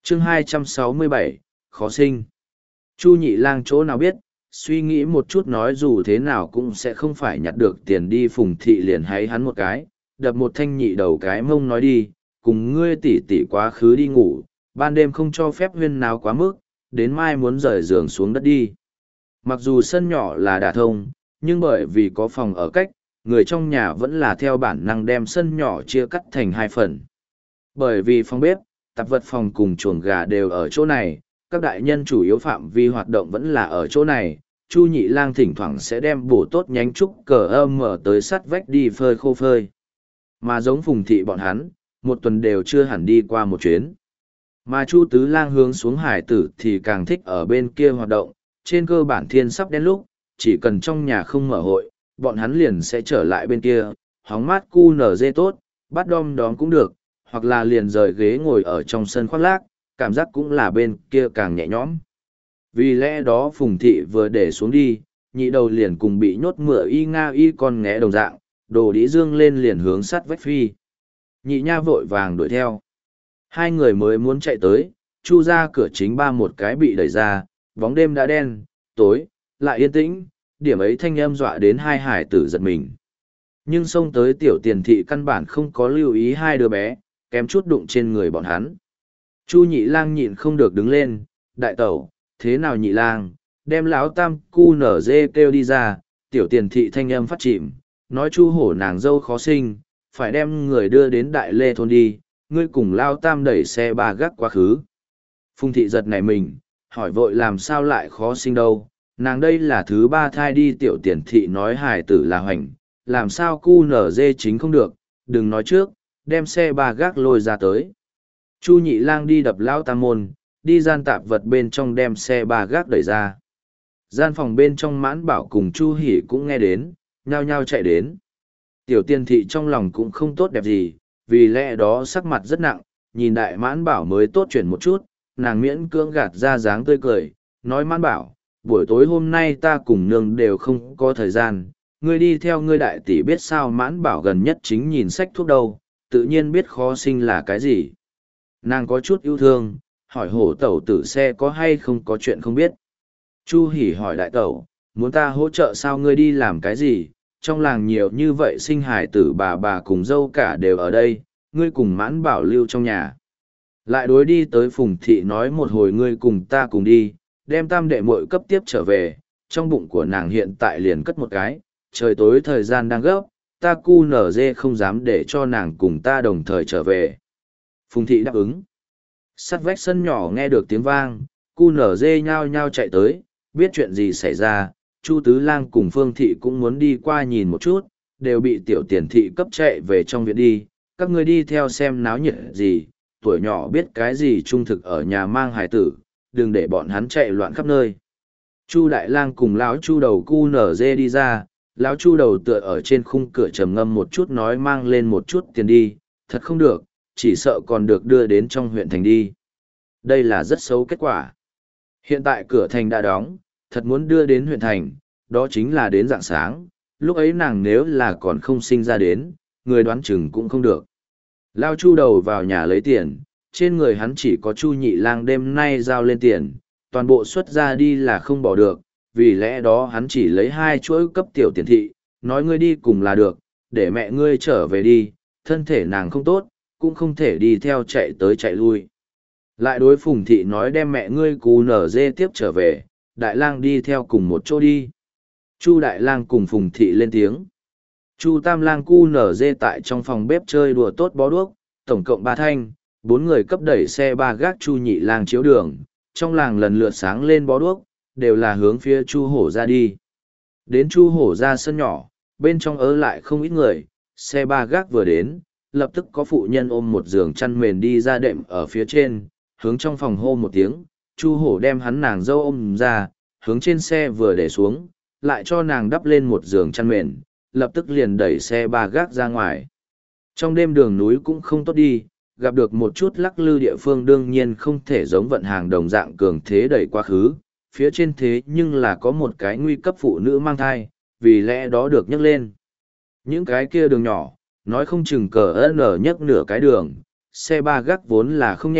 chương 267, khó sinh. Chu Nhị Lang chỗ nào biết, suy nghĩ một chút nói dù thế nào cũng sẽ không phải nhặt được tiền đi. Phùng thị liền háy hắn một cái, đập một thanh nhị đầu cái mông nói đi, cùng ngươi tỉ tỉ quá khứ đi ngủ, ban đêm không cho phép huyên náo quá mức, đến mai muốn rời giường xuống đất đi. Mặc dù sân nhỏ là đả thông, nhưng bởi vì có phòng ở cách, người trong nhà vẫn là theo bản năng đem sân nhỏ chia cắt thành hai phần. Bởi vì phòng bếp, tạp vật phòng cùng chuồng gà đều ở chỗ này, các đại nhân chủ yếu phạm vi hoạt động vẫn là ở chỗ này. Chu Nhị Lang thỉnh thoảng sẽ đem bổ tốt nhánh trúc cờ âm mở tới sắt vách đi phơi khô phơi. Mà giống Phùng thị bọn hắn, một tuần đều chưa hẳn đi qua một chuyến. Mà Chu Tứ Lang hướng xuống hải tử thì càng thích ở bên kia hoạt động, trên cơ bản thiên sắp đến lúc, chỉ cần trong nhà không mở hội, bọn hắn liền sẽ trở lại bên kia, hóng mát cu nở dê tốt, bắt đom đóm cũng được, hoặc là liền rời ghế ngồi ở trong sân khoác lác, cảm giác cũng là bên kia càng nhẹ nhõm. Vì lẽ đó Phùng thị vừa để xuống đi, nhị đầu liền cùng bị nhốt mửa y nga y con nghé đồng dạng, đồ đĩ dương lên liền hướng sắt vách phi. Nhị nha vội vàng đuổi theo. Hai người mới muốn chạy tới, Chu ra cửa chính ba một cái bị đẩy ra, bóng đêm đã đen, tối, lại yên tĩnh, điểm ấy thanh âm dọa đến hai hải tử giật mình. Nhưng xông tới tiểu tiền thị căn bản không có lưu ý hai đứa bé, kém chút đụng trên người bọn hắn. Chu Nhị Lang nhịn không được đứng lên, đại tẩu, thế nào Nhị Lang, đem lão tam cu nở dê kêu đi ra. Tiểu tiền thị thanh âm phát chìm, nói Chu hổ nàng dâu khó sinh, phải đem người đưa đến Đại Lê thôn đi, ngươi cùng lao tam đẩy xe ba gác quá khứ. Phùng thị giật nảy mình, hỏi vội làm sao lại khó sinh đâu, nàng đây là thứ ba thai đi. Tiểu tiền thị nói hài tử là hoành, làm sao cu nở dê chính không được, đừng nói trước, đem xe ba gác lôi ra tới. Chu Nhị Lang đi đập lao tam môn, đi gian tạp vật bên trong đem xe ba gác đẩy ra. Gian phòng bên trong Mãn Bảo cùng Chu Hỉ cũng nghe đến, nhao nhao chạy đến. Tiểu tiên thị trong lòng cũng không tốt đẹp gì, vì lẽ đó sắc mặt rất nặng, nhìn đại Mãn Bảo mới tốt chuyển một chút, nàng miễn cưỡng gạt ra dáng tươi cười, nói Mãn Bảo, buổi tối hôm nay ta cùng nương đều không có thời gian, ngươi đi theo ngươi đại tỷ biết sao. Mãn Bảo gần nhất chính nhìn sách thuốc đâu, tự nhiên biết khó sinh là cái gì. Nàng có chút yêu thương, hỏi hổ tẩu tử xe có hay không có chuyện không biết. Chu Hỉ hỏi đại tẩu, muốn ta hỗ trợ sao, ngươi đi làm cái gì, trong làng nhiều như vậy sinh hài tử, bà cùng dâu cả đều ở đây, ngươi cùng Mãn Bảo lưu trong nhà. Lại đối đi tới Phùng thị nói một hồi ngươi cùng ta cùng đi, đem tam đệ muội cấp tiếp trở về. Trong bụng của nàng hiện tại liền cất một cái, trời tối thời gian đang gấp, ta cu nở dê không dám để cho nàng cùng ta đồng thời trở về. Phùng thị đáp ứng. Sắt vách sân nhỏ nghe được tiếng vang, cu nở dê nhao nhao chạy tới, biết chuyện gì xảy ra. Chu Tứ Lang cùng Phương thị cũng muốn đi qua nhìn một chút, đều bị tiểu tiền thị cấp chạy về trong viện đi. Các ngươi đi theo xem náo nhiệt gì, tuổi nhỏ biết cái gì trung thực ở nhà mang hài tử, đừng để bọn hắn chạy loạn khắp nơi. Chu Đại Lang cùng lão Chu đầu cu nở dê đi ra, lão Chu đầu tựa ở trên khung cửa trầm ngâm một chút nói mang lên một chút tiền đi, thật không được, chỉ sợ còn được đưa đến trong huyện thành đi. Đây là rất xấu kết quả. Hiện tại cửa thành đã đóng, thật muốn đưa đến huyện thành, đó chính là đến rạng sáng, lúc ấy nàng nếu là còn không sinh ra đến, người đoán chừng cũng không được. Lao Chu đầu vào nhà lấy tiền, trên người hắn chỉ có Chu Nhị Lang đêm nay giao lên tiền, toàn bộ xuất ra đi là không bỏ được, vì lẽ đó hắn chỉ lấy 2 chuỗi cấp tiểu tiền thị, nói ngươi đi cùng là được, để mẹ ngươi trở về đi, thân thể nàng không tốt, cũng không thể đi theo chạy tới chạy lui. Lại đối Phùng thị nói đem mẹ ngươi cú nở dê tiếp trở về, Đại Lang đi theo cùng một chỗ đi. Chu Đại Lang cùng Phùng thị lên tiếng. Chu Tam Lang cu nở dê tại trong phòng bếp chơi đùa tốt bó đuốc, tổng cộng 3 thanh, 4 người cấp đẩy xe ba gác Chu Nhị Lang chiếu đường, trong làng lần lượt sáng lên bó đuốc, đều là hướng phía Chu Hổ ra đi. Đến Chu Hổ ra sân nhỏ, bên trong ớ lại không ít người, xe ba gác vừa đến, lập tức có phụ nhân ôm một giường chăn mền đi ra đệm ở phía trên, hướng trong phòng hô một tiếng, Chu Hổ đem hắn nàng dâu ôm ra, hướng trên xe vừa để xuống, lại cho nàng đắp lên một giường chăn mền, lập tức liền đẩy xe ba gác ra ngoài. Trong đêm đường núi cũng không tốt đi, gặp được một chút lắc lư địa phương đương nhiên không thể giống vận hàng đồng dạng cường thế đẩy quá khứ, phía trên thế nhưng là có một cái nguy cấp phụ nữ mang thai, vì lẽ đó được nhấc lên. Những cái kia đường nhỏ, nói không chừng cờ ơn ở nhấc nửa cái đường, xe ba gác vốn là không nhẹ,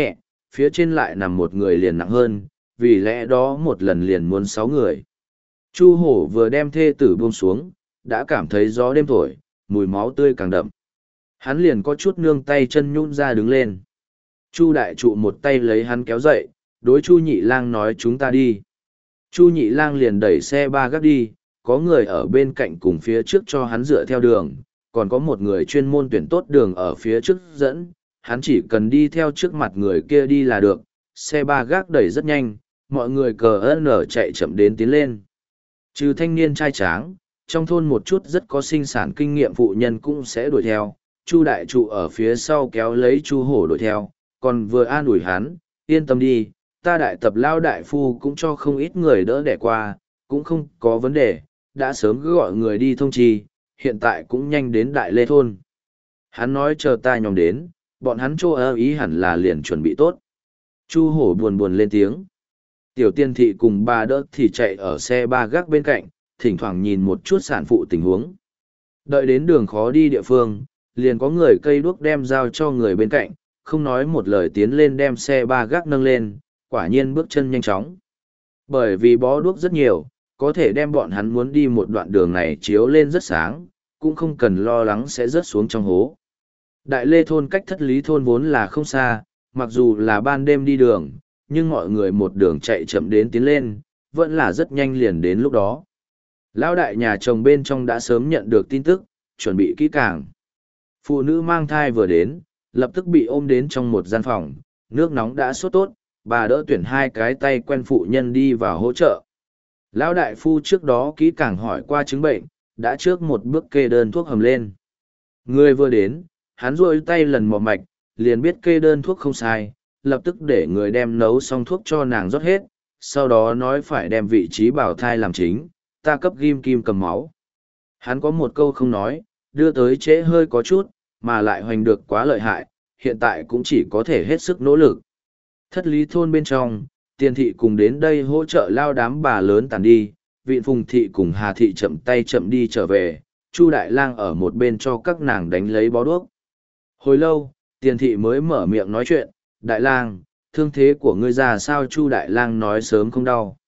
phía trên lại nằm một người liền nặng hơn, vì lẽ đó một lần liền muốn 6 người. Chu hổ vừa đem thê tử buông xuống, đã cảm thấy gió đêm thổi, mùi máu tươi càng đậm. Hắn liền có chút nương tay chân nhún ra đứng lên. Chu đại trụ một tay lấy hắn kéo dậy, đối Chu nhị lang nói chúng ta đi. Chu nhị lang liền đẩy xe ba gác đi, có người ở bên cạnh cùng phía trước cho hắn dựa theo đường, còn có một người chuyên môn tuyển tốt đường ở phía trước dẫn, hắn chỉ cần đi theo trước mặt người kia đi là được, xe ba gác đẩy rất nhanh, mọi người cờ ơn nở chạy chậm đến tiến lên. Trừ thanh niên trai tráng, trong thôn một chút rất có sinh sản kinh nghiệm phụ nhân cũng sẽ đuổi theo, Chu đại trụ ở phía sau kéo lấy Chu hổ đuổi theo, còn vừa an ủi hắn, yên tâm đi, ta đại tập lao đại phu cũng cho không ít người đỡ đẻ qua, cũng không có vấn đề, đã sớm cứ gọi người đi thông chi, hiện tại cũng nhanh đến đại lê thôn. Hắn nói chờ ta nhóm đến, bọn hắn chô ơ ý hẳn là liền chuẩn bị tốt. Chu hổ buồn buồn lên tiếng. Tiểu tiên thị cùng bà đỡ thì chạy ở xe ba gác bên cạnh, thỉnh thoảng nhìn một chút sản phụ tình huống. Đợi đến đường khó đi địa phương, liền có người cây đuốc đem giao cho người bên cạnh, không nói một lời tiến lên đem xe ba gác nâng lên, quả nhiên bước chân nhanh chóng. Bởi vì bó đuốc rất nhiều, có thể đem bọn hắn muốn đi một đoạn đường này chiếu lên rất sáng, cũng không cần lo lắng sẽ rớt xuống trong hố. Đại Lê thôn cách Thất Lý thôn vốn là không xa, mặc dù là ban đêm đi đường, nhưng mọi người một đường chạy chậm đến tiến lên, vẫn là rất nhanh liền đến lúc đó. Lão đại nhà chồng bên trong đã sớm nhận được tin tức, chuẩn bị kỹ càng. Phụ nữ mang thai vừa đến, lập tức bị ôm đến trong một gian phòng, nước nóng đã sốt tốt, bà đỡ tuyển hai cái tay quen phụ nhân đi vào hỗ trợ. Lão đại phu trước đó kỹ càng hỏi qua chứng bệnh, đã trước một bước kê đơn thuốc hầm lên. Người vừa đến, hắn rôi tay lần mò mạch, liền biết kê đơn thuốc không sai, lập tức để người đem nấu xong thuốc cho nàng rót hết, sau đó nói phải đem vị trí bảo thai làm chính, ta cấp ghim kim cầm máu. Hắn có một câu không nói, đưa tới trễ hơi có chút, mà lại hoành được quá lợi hại, hiện tại cũng chỉ có thể hết sức nỗ lực. Thất Lý thôn bên trong, Tiền thị cùng đến đây hỗ trợ lao đám bà lớn tàn đi, Vịn Phùng thị cùng Hà thị chậm tay chậm đi trở về, Chu đại lang ở một bên cho các nàng đánh lấy bó đuốc. Hồi lâu, Tiền thị mới mở miệng nói chuyện, đại lang, thương thế của ngươi già sao? Chu đại lang nói sớm không đau.